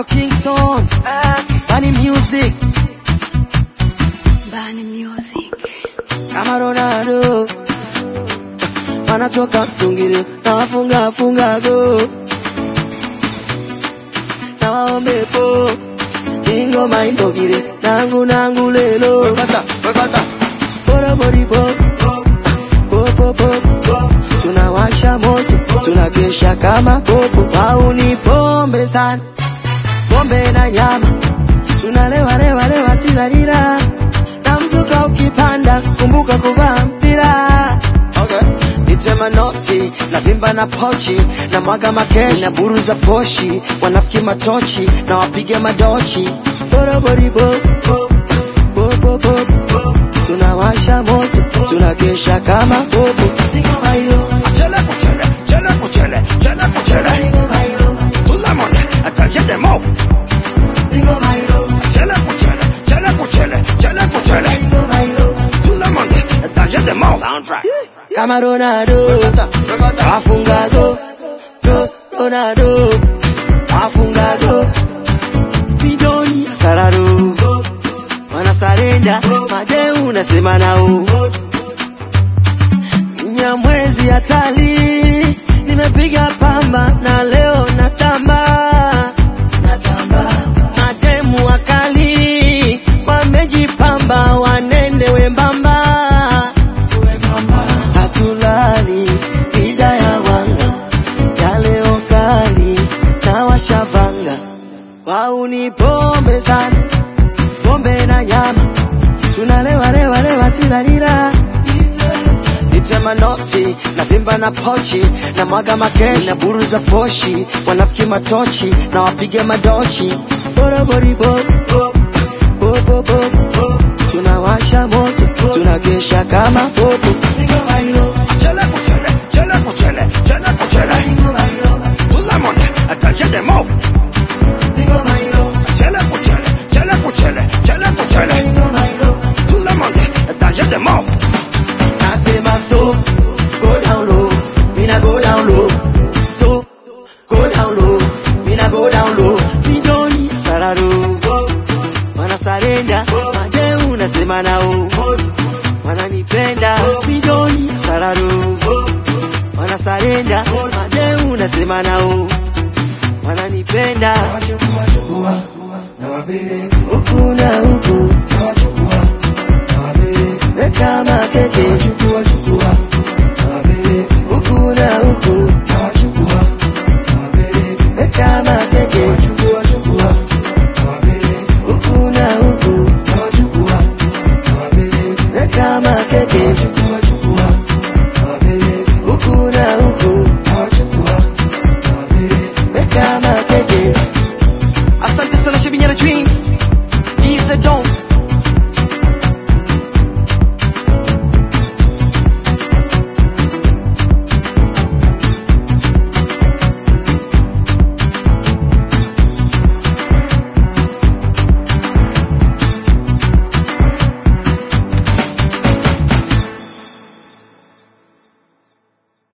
Ayo Kingston, Bani Music, Bani Music. kama Ronaldo wanatoka mtungiri na wafunga go na waombe po ingoma indogire nangu lelo wekata borobori po tunawasha moto tunakesha kama popo au ni pombe sana pombe na nyama tunalewa tilalila na mzuka ukipanda kumbuka kuvaa mpira. Okay. Nitema noti na vimba na pochi na mwaga makeshi na buru za poshi wanafiki matochi na wapiga madochi borobori po tunawasha moto tunakesha kama popo Chele kuchele tout le monde attendez des mots chele kuchele tout le monde attendez des mots soundtrack kama Ronaldo afunga go Ronaldo afunga go Bidoni Sarado wanasarenda madeu nasema nao Mnyamwezi hatari nimepiga pamba na leo natamba mademu wakali wamejipamba wanende wembamba hatulali ida ya wanga ya leo kali na washavanga wau ni pombe sana pombe na nyama tunalewa tilalila nitema noti na vimba na pochi na mwaga makeshi na buru za poshi wanafiki matochi na wapige madochi borobori po tunawasha moto tunakesha kama popo